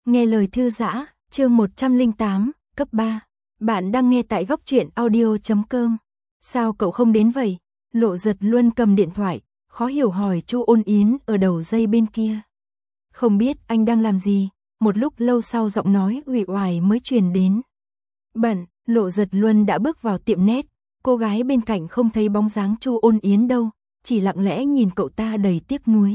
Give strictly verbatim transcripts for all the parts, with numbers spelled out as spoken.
Nghe lời thư giã, chương một trăm lẻ tám, cấp ba. Bạn đang nghe tại góc truyện audio chấm com. Sao cậu không đến vậy? Lộ Giật Luân cầm điện thoại, khó hiểu hỏi Chu Ôn Yến ở đầu dây bên kia. Không biết anh đang làm gì, một lúc lâu sau giọng nói uể oải mới truyền đến. Bận, Lộ Giật Luân đã bước vào tiệm nét, cô gái bên cạnh không thấy bóng dáng Chu Ôn Yến đâu, chỉ lặng lẽ nhìn cậu ta đầy tiếc nuối.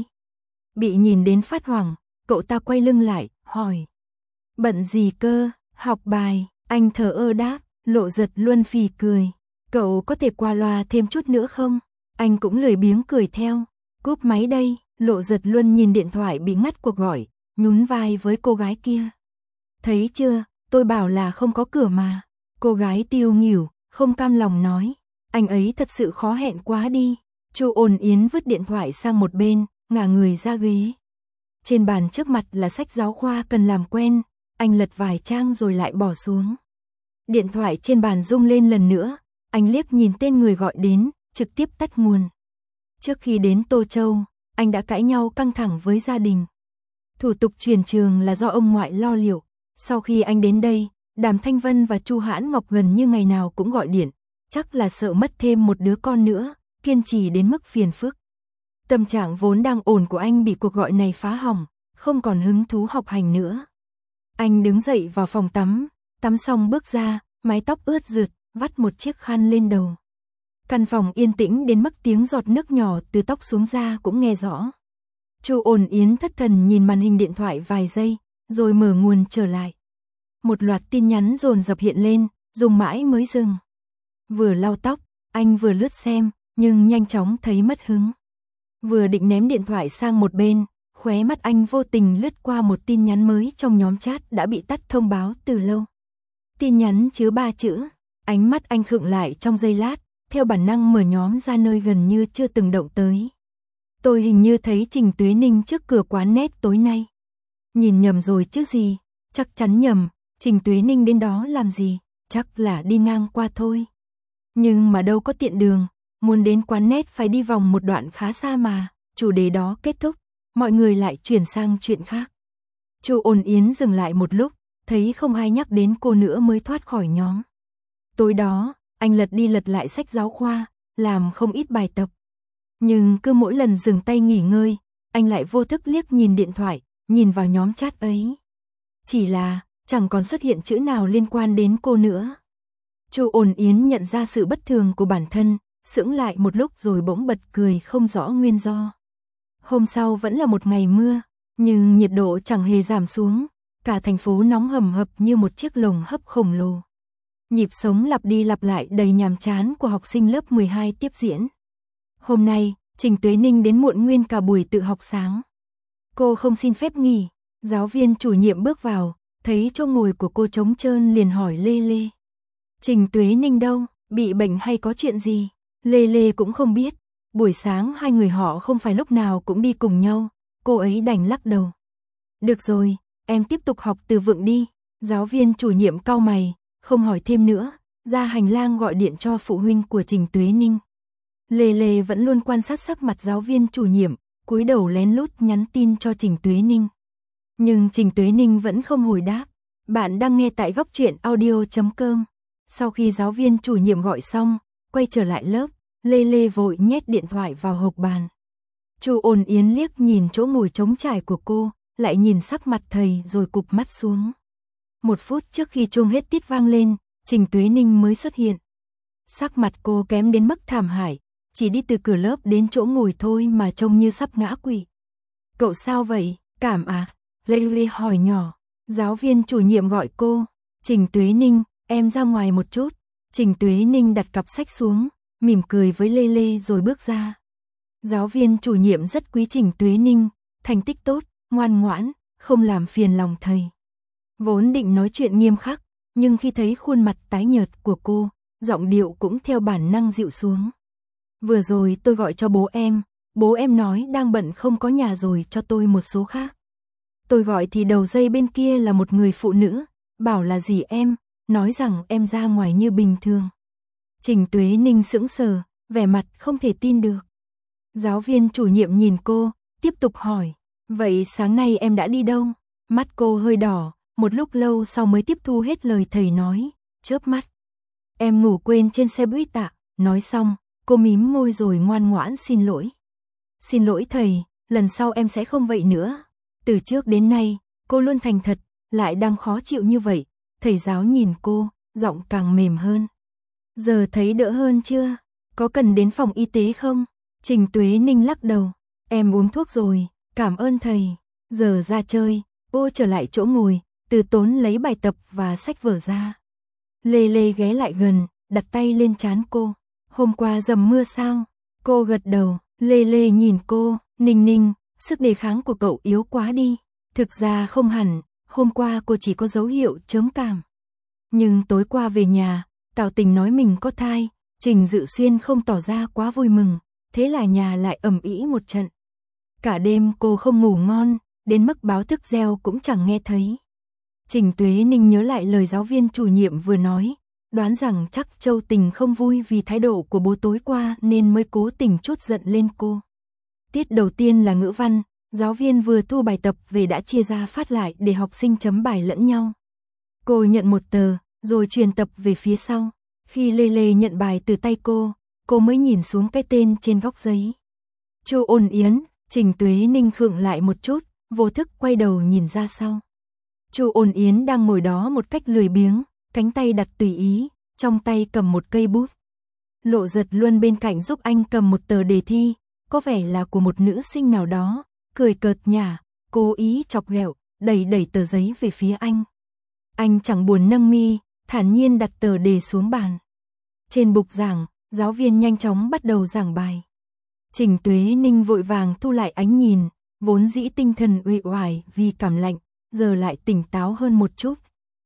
Bị nhìn đến phát hoảng, cậu ta quay lưng lại, hỏi. Bận gì cơ, học bài, anh thờ ơ đáp, Lộ Giật Luân phì cười. Cậu có thể qua loa thêm chút nữa không? Anh cũng lười biếng cười theo. Cúp máy đây, Lộ Giật Luân nhìn điện thoại bị ngắt cuộc gọi, nhún vai với cô gái kia. Thấy chưa, tôi bảo là không có cửa mà. Cô gái tiêu nghỉu, không cam lòng nói. Anh ấy thật sự khó hẹn quá đi. Chu Ôn Yến vứt điện thoại sang một bên, ngả người ra ghế. Trên bàn trước mặt là sách giáo khoa cần làm quen, anh lật vài trang rồi lại bỏ xuống. Điện thoại trên bàn rung lên lần nữa, anh liếc nhìn tên người gọi đến, trực tiếp tắt nguồn. Trước khi đến Tô Châu, anh đã cãi nhau căng thẳng với gia đình. Thủ tục chuyển trường là do ông ngoại lo liệu. Sau khi anh đến đây, Đàm Thanh Vân và Chu Hãn Ngọc gần như ngày nào cũng gọi điện, chắc là sợ mất thêm một đứa con nữa, kiên trì đến mức phiền phức. Tâm trạng vốn đang ổn của anh bị cuộc gọi này phá hỏng, không còn hứng thú học hành nữa. Anh đứng dậy vào phòng tắm, tắm xong bước ra, mái tóc ướt rượt, vắt một chiếc khăn lên đầu. Căn phòng yên tĩnh đến mức tiếng giọt nước nhỏ từ tóc xuống da cũng nghe rõ. Chu Ôn Yến thất thần nhìn màn hình điện thoại vài giây, rồi mở nguồn trở lại. Một loạt tin nhắn dồn dập hiện lên, dùng mãi mới dừng. Vừa lau tóc, anh vừa lướt xem, nhưng nhanh chóng thấy mất hứng. Vừa định ném điện thoại sang một bên, khóe mắt anh vô tình lướt qua một tin nhắn mới trong nhóm chat đã bị tắt thông báo từ lâu. Tin nhắn chứa ba chữ, ánh mắt anh khựng lại trong giây lát, theo bản năng mở nhóm ra nơi gần như chưa từng động tới. Tôi hình như thấy Trình Tuế Ninh trước cửa quán nét tối nay. Nhìn nhầm rồi chứ gì, chắc chắn nhầm, Trình Tuế Ninh đến đó làm gì, chắc là đi ngang qua thôi. Nhưng mà đâu có tiện đường, muốn đến quán nét phải đi vòng một đoạn khá xa mà, chủ đề đó kết thúc, mọi người lại chuyển sang chuyện khác. Chu Ôn Yến dừng lại một lúc, thấy không ai nhắc đến cô nữa mới thoát khỏi nhóm. Tối đó, anh lật đi lật lại sách giáo khoa, làm không ít bài tập. Nhưng cứ mỗi lần dừng tay nghỉ ngơi, anh lại vô thức liếc nhìn điện thoại, nhìn vào nhóm chat ấy. Chỉ là, chẳng còn xuất hiện chữ nào liên quan đến cô nữa. Chu Ôn Yến nhận ra sự bất thường của bản thân, sững lại một lúc rồi bỗng bật cười không rõ nguyên do. Hôm sau vẫn là một ngày mưa, nhưng nhiệt độ chẳng hề giảm xuống, cả thành phố nóng hầm hập như một chiếc lồng hấp khổng lồ. Nhịp sống lặp đi lặp lại đầy nhàm chán của học sinh lớp mười hai tiếp diễn. Hôm nay, Trình Tuế Ninh đến muộn nguyên cả buổi tự học sáng. Cô không xin phép nghỉ, giáo viên chủ nhiệm bước vào, thấy chỗ ngồi của cô trống trơn liền hỏi Lê Lê. Trình Tuế Ninh đâu, bị bệnh hay có chuyện gì? Lê Lê cũng không biết, buổi sáng hai người họ không phải lúc nào cũng đi cùng nhau, cô ấy đành lắc đầu. Được rồi, em tiếp tục học từ vựng đi, giáo viên chủ nhiệm cau mày, không hỏi thêm nữa, ra hành lang gọi điện cho phụ huynh của Trình Tuế Ninh. Lê Lê vẫn luôn quan sát sắc mặt giáo viên chủ nhiệm, cúi đầu lén lút nhắn tin cho Trình Tuế Ninh. Nhưng Trình Tuế Ninh vẫn không hồi đáp. Bạn đang nghe tại góc truyện audio chấm com. Sau khi giáo viên chủ nhiệm gọi xong, quay trở lại lớp, Lê Lê vội nhét điện thoại vào hộc bàn. Chu Ôn Yến liếc nhìn chỗ ngồi trống trải của cô, lại nhìn sắc mặt thầy rồi cụp mắt xuống. Một phút trước khi chuông hết tiết vang lên, Trình Tuế Ninh mới xuất hiện. Sắc mặt cô kém đến mức thảm hại, chỉ đi từ cửa lớp đến chỗ ngồi thôi mà trông như sắp ngã quỵ. Cậu sao vậy, cảm à? Lê Lê hỏi nhỏ. Giáo viên chủ nhiệm gọi cô. Trình Tuế Ninh, em ra ngoài một chút. Trình Tuế Ninh đặt cặp sách xuống, mỉm cười với Lê Lê rồi bước ra. Giáo viên chủ nhiệm rất quý Trình Tuế Ninh, thành tích tốt, ngoan ngoãn, không làm phiền lòng thầy. Vốn định nói chuyện nghiêm khắc, nhưng khi thấy khuôn mặt tái nhợt của cô, giọng điệu cũng theo bản năng dịu xuống. Vừa rồi tôi gọi cho bố em, bố em nói đang bận không có nhà rồi cho tôi một số khác. Tôi gọi thì đầu dây bên kia là một người phụ nữ, bảo là dì em, nói rằng em ra ngoài như bình thường. Trình Tuế Ninh sững sờ, vẻ mặt không thể tin được. Giáo viên chủ nhiệm nhìn cô, tiếp tục hỏi, vậy sáng nay em đã đi đâu? Mắt cô hơi đỏ, một lúc lâu sau mới tiếp thu hết lời thầy nói, chớp mắt. Em ngủ quên trên xe buýt ạ. Nói xong, cô mím môi rồi ngoan ngoãn xin lỗi. Xin lỗi thầy, lần sau em sẽ không vậy nữa. Từ trước đến nay, cô luôn thành thật, lại đang khó chịu như vậy. Thầy giáo nhìn cô, giọng càng mềm hơn. Giờ thấy đỡ hơn chưa? Có cần đến phòng y tế không? Trình Tuế Ninh lắc đầu. Em uống thuốc rồi, cảm ơn thầy. Giờ ra chơi, cô trở lại chỗ ngồi, Từ Tốn lấy bài tập và sách vở ra. Lê Lê ghé lại gần, đặt tay lên trán cô. Hôm qua dầm mưa sao? Cô gật đầu. Lê Lê nhìn cô, Ninh Ninh, sức đề kháng của cậu yếu quá đi. Thực ra không hẳn, hôm qua cô chỉ có dấu hiệu chớm cảm. Nhưng tối qua về nhà, Tào Tình nói mình có thai, Trình Dự Xuyên không tỏ ra quá vui mừng, thế là nhà lại ầm ĩ một trận. Cả đêm cô không ngủ ngon, đến mức báo thức reo cũng chẳng nghe thấy. Trình Tuế Ninh nhớ lại lời giáo viên chủ nhiệm vừa nói, đoán rằng chắc Châu Tình không vui vì thái độ của bố tối qua nên mới cố tình trút giận lên cô. Tiết đầu tiên là ngữ văn, giáo viên vừa thu bài tập về đã chia ra phát lại để học sinh chấm bài lẫn nhau. Cô nhận một tờ, rồi truyền tập về phía sau. Khi Lê Lê nhận bài từ tay cô, cô mới nhìn xuống cái tên trên góc giấy. Chu Ôn Yến. Trình Tuế Ninh khựng lại một chút, vô thức quay đầu nhìn ra sau. Chu Ôn Yến đang ngồi đó một cách lười biếng, cánh tay đặt tùy ý, trong tay cầm một cây bút. Lộ Giật Luân bên cạnh giúp anh cầm một tờ đề thi, có vẻ là của một nữ sinh nào đó, cười cợt nhả, cố ý chọc ghẹo, đẩy đẩy tờ giấy về phía anh. Anh chẳng buồn nâng mi, thản nhiên đặt tờ đề xuống bàn. Trên bục giảng, giáo viên nhanh chóng bắt đầu giảng bài. Trình Tuế Ninh vội vàng thu lại ánh nhìn, vốn dĩ tinh thần uể oải vì cảm lạnh, giờ lại tỉnh táo hơn một chút.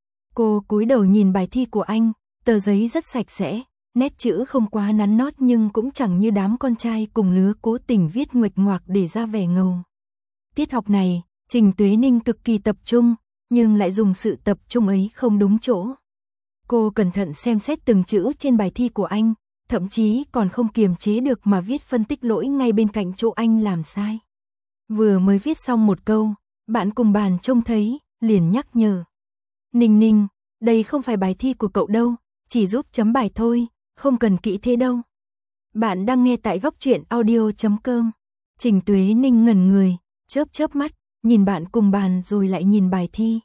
Cô cúi đầu nhìn bài thi của anh, tờ giấy rất sạch sẽ, nét chữ không quá nắn nót nhưng cũng chẳng như đám con trai cùng lứa cố tình viết nguệch ngoạc để ra vẻ ngầu. Tiết học này, Trình Tuế Ninh cực kỳ tập trung, nhưng lại dùng sự tập trung ấy không đúng chỗ. Cô cẩn thận xem xét từng chữ trên bài thi của anh, thậm chí còn không kiềm chế được mà viết phân tích lỗi ngay bên cạnh chỗ anh làm sai. Vừa mới viết xong một câu, bạn cùng bàn trông thấy, liền nhắc nhở. Ninh Ninh, đây không phải bài thi của cậu đâu, chỉ giúp chấm bài thôi, không cần kỹ thế đâu. Bạn đang nghe tại góc truyện audio chấm com. Trình Tuế Ninh ngẩn người, chớp chớp mắt, nhìn bạn cùng bàn rồi lại nhìn bài thi.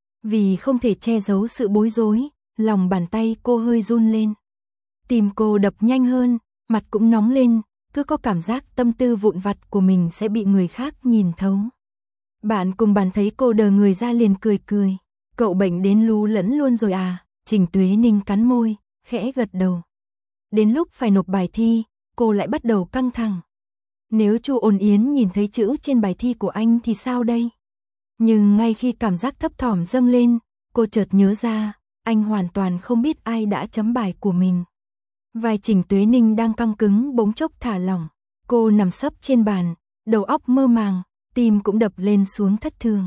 Vì không thể che giấu sự bối rối, lòng bàn tay cô hơi run lên. Tim cô đập nhanh hơn, mặt cũng nóng lên, cứ có cảm giác tâm tư vụn vặt của mình sẽ bị người khác nhìn thấu. Bạn cùng bàn thấy cô đờ người ra liền cười cười. Cậu bệnh đến lú lẫn luôn rồi à? Trình Tuế Ninh cắn môi, khẽ gật đầu. Đến lúc phải nộp bài thi, cô lại bắt đầu căng thẳng. Nếu Chu Ôn Yến nhìn thấy chữ trên bài thi của anh thì sao đây? Nhưng ngay khi cảm giác thấp thỏm dâng lên, cô chợt nhớ ra, anh hoàn toàn không biết ai đã chấm bài của mình. Vai Trình Tuế Ninh đang căng cứng bỗng chốc thả lỏng. Cô nằm sấp trên bàn, đầu óc mơ màng, tim cũng đập lên xuống thất thường.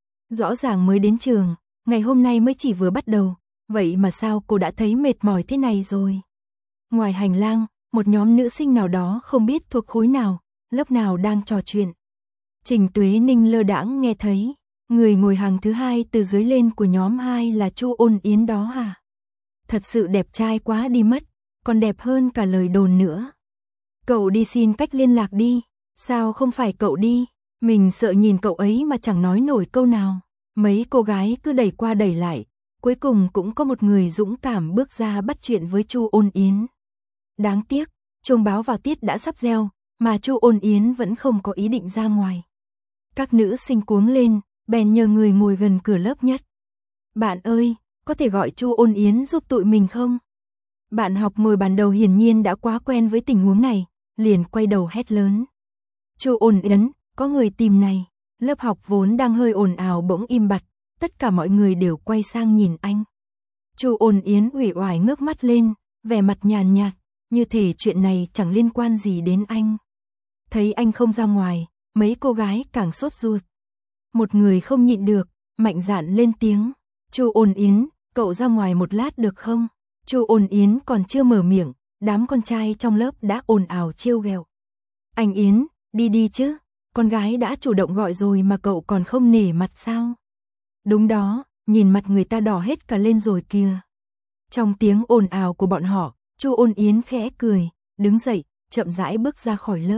Rõ ràng mới đến trường, ngày hôm nay mới chỉ vừa bắt đầu, vậy mà sao cô đã thấy mệt mỏi thế này rồi? Ngoài hành lang, một nhóm nữ sinh nào đó không biết thuộc khối nào, lớp nào đang trò chuyện. Trình Tuế Ninh lơ đãng nghe thấy, người ngồi hàng thứ hai từ dưới lên của nhóm hai là Chu Ôn Yến đó à? Thật sự đẹp trai quá đi mất, còn đẹp hơn cả lời đồn nữa. Cậu đi xin cách liên lạc đi, sao không phải cậu đi? Mình sợ nhìn cậu ấy mà chẳng nói nổi câu nào. Mấy cô gái cứ đẩy qua đẩy lại, cuối cùng cũng có một người dũng cảm bước ra bắt chuyện với Chu Ôn Yến. Đáng tiếc, chuông báo vào tiết đã sắp reo, mà Chu Ôn Yến vẫn không có ý định ra ngoài. Các nữ sinh cuống lên, bèn nhờ người ngồi gần cửa lớp nhất. Bạn ơi, có thể gọi Chu Ôn Yến giúp tụi mình không? Bạn học ngồi bàn đầu hiển nhiên đã quá quen với tình huống này, liền quay đầu hét lớn. Chu Ôn Yến, có người tìm này. Lớp học vốn đang hơi ồn ào bỗng im bặt, tất cả mọi người đều quay sang nhìn anh. Chu Ôn Yến uể oải ngước mắt lên, vẻ mặt nhàn nhạt, như thể chuyện này chẳng liên quan gì đến anh. Thấy anh không ra ngoài, mấy cô gái càng sốt ruột. Một người không nhịn được, mạnh dạn lên tiếng. Chu Ôn Yến, cậu ra ngoài một lát được không? Chu Ôn Yến còn chưa mở miệng, đám con trai trong lớp đã ồn ào trêu ghẹo. Anh Yến, đi đi chứ, con gái đã chủ động gọi rồi mà cậu còn không nể mặt sao? Đúng đó, nhìn mặt người ta đỏ hết cả lên rồi kìa. Trong tiếng ồn ào của bọn họ, Chu Ôn Yến khẽ cười, đứng dậy, chậm rãi bước ra khỏi lớp.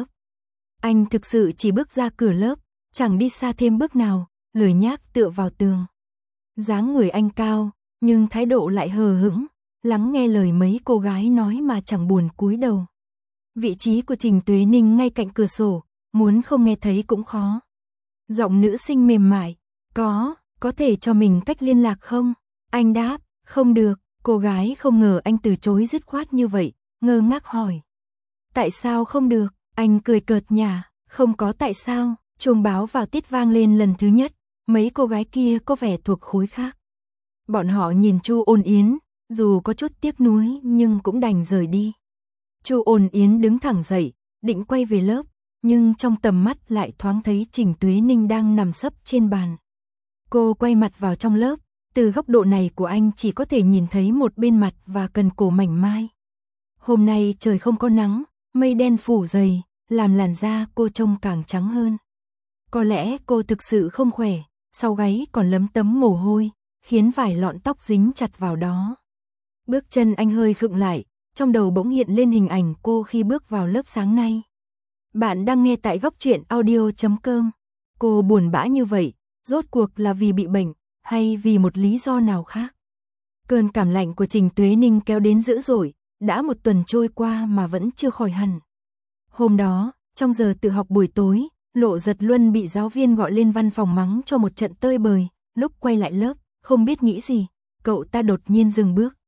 Anh thực sự chỉ bước ra cửa lớp, chẳng đi xa thêm bước nào, lười nhác tựa vào tường. Dáng người anh cao, nhưng thái độ lại hờ hững, lắng nghe lời mấy cô gái nói mà chẳng buồn cúi đầu. Vị trí của Trình Tuế Ninh ngay cạnh cửa sổ, muốn không nghe thấy cũng khó. Giọng nữ sinh mềm mại, có, có thể cho mình cách liên lạc không? Anh đáp, không được, cô gái không ngờ anh từ chối dứt khoát như vậy, ngơ ngác hỏi. Tại sao không được? Anh cười cợt nhả, không có tại sao, chuông báo vào tiết vang lên lần thứ nhất, mấy cô gái kia có vẻ thuộc khối khác. Bọn họ nhìn Chu Ôn Yến, dù có chút tiếc nuối nhưng cũng đành rời đi. Chu Ôn Yến đứng thẳng dậy, định quay về lớp, nhưng trong tầm mắt lại thoáng thấy Trình Tuế Ninh đang nằm sấp trên bàn. Cô quay mặt vào trong lớp, từ góc độ này của anh chỉ có thể nhìn thấy một bên mặt và cần cổ mảnh mai. Hôm nay trời không có nắng, mây đen phủ dày, làm làn da cô trông càng trắng hơn. Có lẽ cô thực sự không khỏe, sau gáy còn lấm tấm mồ hôi, khiến vài lọn tóc dính chặt vào đó. Bước chân anh hơi khựng lại, trong đầu bỗng hiện lên hình ảnh cô khi bước vào lớp sáng nay. Bạn đang nghe tại góc truyện audio chấm com. Cô buồn bã như vậy, rốt cuộc là vì bị bệnh, hay vì một lý do nào khác? Cơn cảm lạnh của Trình Tuế Ninh kéo đến dữ dội, đã một tuần trôi qua mà vẫn chưa khỏi hẳn. Hôm đó, trong giờ tự học buổi tối, Lộ Giật Luân bị giáo viên gọi lên văn phòng mắng cho một trận tơi bời, lúc quay lại lớp, không biết nghĩ gì, cậu ta đột nhiên dừng bước.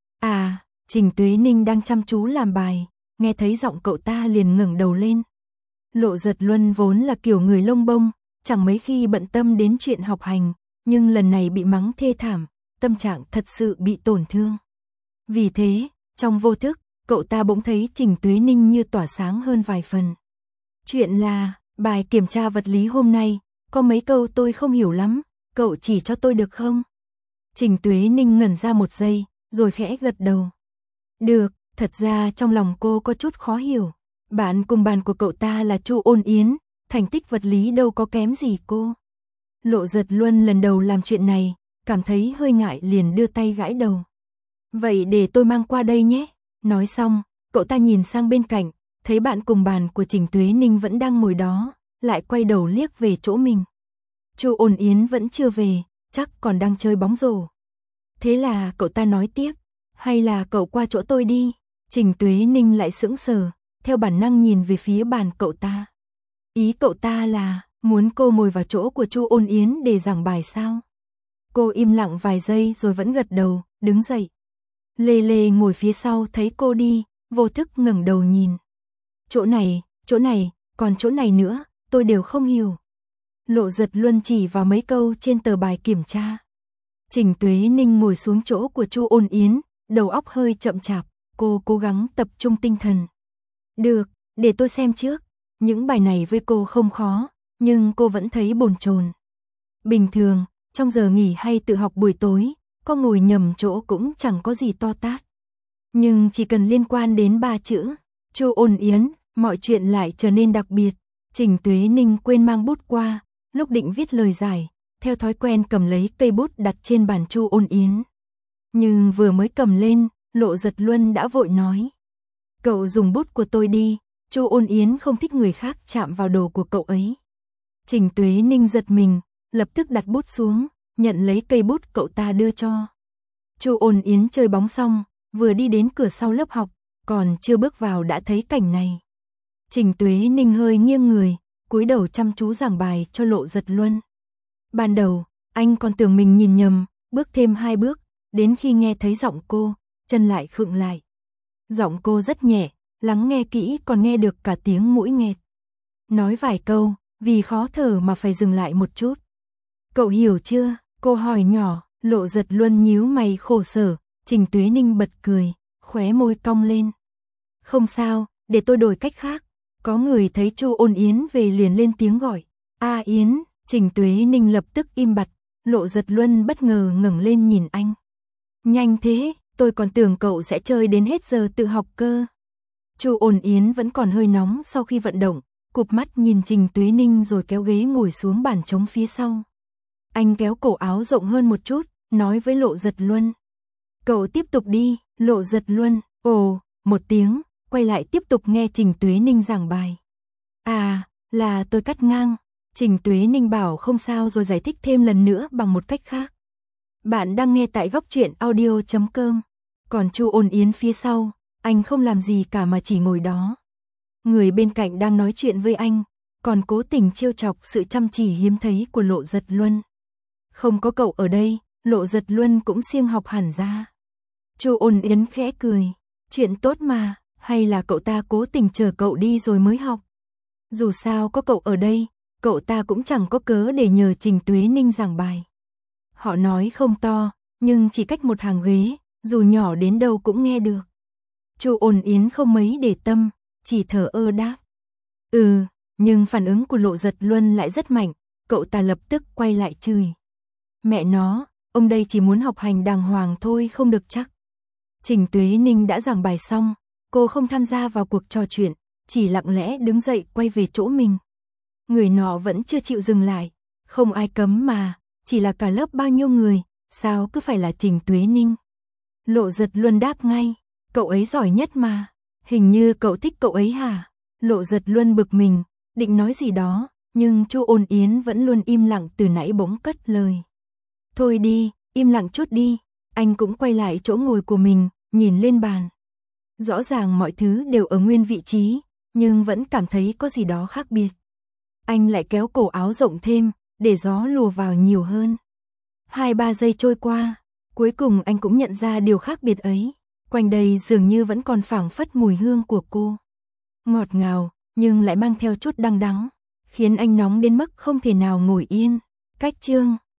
À, Trình Tuế Ninh đang chăm chú làm bài, nghe thấy giọng cậu ta liền ngẩng đầu lên. Lộ Giật Luân vốn là kiểu người lông bông, chẳng mấy khi bận tâm đến chuyện học hành, nhưng lần này bị mắng thê thảm, tâm trạng thật sự bị tổn thương. Vì thế, trong vô thức, cậu ta bỗng thấy Trình Tuế Ninh như tỏa sáng hơn vài phần. Chuyện là, bài kiểm tra vật lý hôm nay, có mấy câu tôi không hiểu lắm, cậu chỉ cho tôi được không? Trình Tuế Ninh ngẩn ra một giây, rồi khẽ gật đầu. Được, thật ra trong lòng cô có chút khó hiểu. Bạn cùng bàn của cậu ta là Chu Ôn Yến, thành tích vật lý đâu có kém gì cô. Lộ Giật Luân lần đầu làm chuyện này, cảm thấy hơi ngại liền đưa tay gãi đầu. Vậy để tôi mang qua đây nhé. Nói xong, cậu ta nhìn sang bên cạnh, thấy bạn cùng bàn của Trình Tuế Ninh vẫn đang ngồi đó, lại quay đầu liếc về chỗ mình. Chu Ôn Yến vẫn chưa về, chắc còn đang chơi bóng rổ. Thế là cậu ta nói tiếp, hay là cậu qua chỗ tôi đi. Trình Tuế Ninh lại sững sờ, theo bản năng nhìn về phía bàn cậu ta. Ý cậu ta là, muốn cô ngồi vào chỗ của Chu Ôn Yến để giảng bài sao? Cô im lặng vài giây rồi vẫn gật đầu, đứng dậy. Lê Lê ngồi phía sau thấy cô đi, vô thức ngẩng đầu nhìn. Chỗ này, chỗ này, còn chỗ này nữa, tôi đều không hiểu. Lộ Giật Luân chỉ vào mấy câu trên tờ bài kiểm tra. Trình Tuế Ninh ngồi xuống chỗ của Chu Ôn Yến, đầu óc hơi chậm chạp, cô cố gắng tập trung tinh thần. Được, để tôi xem trước. Những bài này với cô không khó, nhưng cô vẫn thấy bồn chồn. Bình thường, trong giờ nghỉ hay tự học buổi tối, có ngồi nhầm chỗ cũng chẳng có gì to tát. Nhưng chỉ cần liên quan đến ba chữ, Chu Ôn Yến, mọi chuyện lại trở nên đặc biệt. Trình Tuế Ninh quên mang bút qua, lúc định viết lời giải, theo thói quen cầm lấy cây bút đặt trên bàn Chu Ôn Yến. Nhưng vừa mới cầm lên, Lộ Giật Luân đã vội nói. Cậu dùng bút của tôi đi, Chu Ôn Yến không thích người khác chạm vào đồ của cậu ấy. Trình Tuế Ninh giật mình, lập tức đặt bút xuống, nhận lấy cây bút cậu ta đưa cho. Chu Ôn Yến chơi bóng xong, vừa đi đến cửa sau lớp học, còn chưa bước vào đã thấy cảnh này. Trình Tuế Ninh hơi nghiêng người, cúi đầu chăm chú giảng bài cho Lộ Giật Luân. Ban đầu, anh còn tưởng mình nhìn nhầm, bước thêm hai bước, đến khi nghe thấy giọng cô, chân lại khựng lại. Giọng cô rất nhẹ, lắng nghe kỹ còn nghe được cả tiếng mũi nghẹt. Nói vài câu, vì khó thở mà phải dừng lại một chút. Cậu hiểu chưa? Cô hỏi nhỏ. Lộ Giật Luân nhíu mày khổ sở. Trình Tuế Ninh bật cười, khóe môi cong lên. Không sao, để tôi đổi cách khác. Có người thấy Chu Ôn Yến về liền lên tiếng gọi. A Yến. Trình Tuế Ninh lập tức im bặt. Lộ Giật Luân bất ngờ ngẩng lên nhìn anh. Nhanh thế, tôi còn tưởng cậu sẽ chơi đến hết giờ tự học cơ. Chu Ôn Yến vẫn còn hơi nóng sau khi vận động, cụp mắt nhìn Trình Tuế Ninh rồi kéo ghế ngồi xuống bàn trống phía sau. Anh kéo cổ áo rộng hơn một chút, nói với Lộ Giật Luân. Cậu tiếp tục đi, Lộ Giật Luân, ồ, một tiếng, quay lại tiếp tục nghe Trình Tuế Ninh giảng bài. À, là tôi cắt ngang. Trình Tuế Ninh bảo không sao rồi giải thích thêm lần nữa bằng một cách khác. Bạn đang nghe tại góc truyện audio chấm com. Còn Chu Ôn Yến phía sau, anh không làm gì cả mà chỉ ngồi đó. Người bên cạnh đang nói chuyện với anh, còn cố tình trêu chọc sự chăm chỉ hiếm thấy của Lộ Giật Luân. Không có cậu ở đây, Lộ Giật Luân cũng siêng học hẳn ra. Chu Ôn Yến khẽ cười, chuyện tốt mà, hay là cậu ta cố tình chờ cậu đi rồi mới học. Dù sao có cậu ở đây, cậu ta cũng chẳng có cớ để nhờ Trình Tuế Ninh giảng bài. Họ nói không to, nhưng chỉ cách một hàng ghế, dù nhỏ đến đâu cũng nghe được. Chu Ôn Yến không mấy để tâm, chỉ thở ơ đáp. Ừ, nhưng phản ứng của Lộ Giật Luân lại rất mạnh, cậu ta lập tức quay lại chửi. Mẹ nó, ông đây chỉ muốn học hành đàng hoàng thôi không được chắc. Trình Tuế Ninh đã giảng bài xong, cô không tham gia vào cuộc trò chuyện, chỉ lặng lẽ đứng dậy quay về chỗ mình. Người nọ vẫn chưa chịu dừng lại, không ai cấm mà, chỉ là cả lớp bao nhiêu người, sao cứ phải là Trình Tuế Ninh. Lộ Giật Luân đáp ngay, cậu ấy giỏi nhất mà, hình như cậu thích cậu ấy hả? Lộ Giật Luân bực mình, định nói gì đó, nhưng Chu Ôn Yến vẫn luôn im lặng từ nãy bỗng cất lời. Thôi đi, im lặng chút đi, anh cũng quay lại chỗ ngồi của mình, nhìn lên bàn. Rõ ràng mọi thứ đều ở nguyên vị trí, nhưng vẫn cảm thấy có gì đó khác biệt. Anh lại kéo cổ áo rộng thêm, để gió lùa vào nhiều hơn. Hai ba giây trôi qua, cuối cùng anh cũng nhận ra điều khác biệt ấy. Quanh đây dường như vẫn còn phảng phất mùi hương của cô. Ngọt ngào, nhưng lại mang theo chút đắng đắng, khiến anh nóng đến mức không thể nào ngồi yên. Cách chương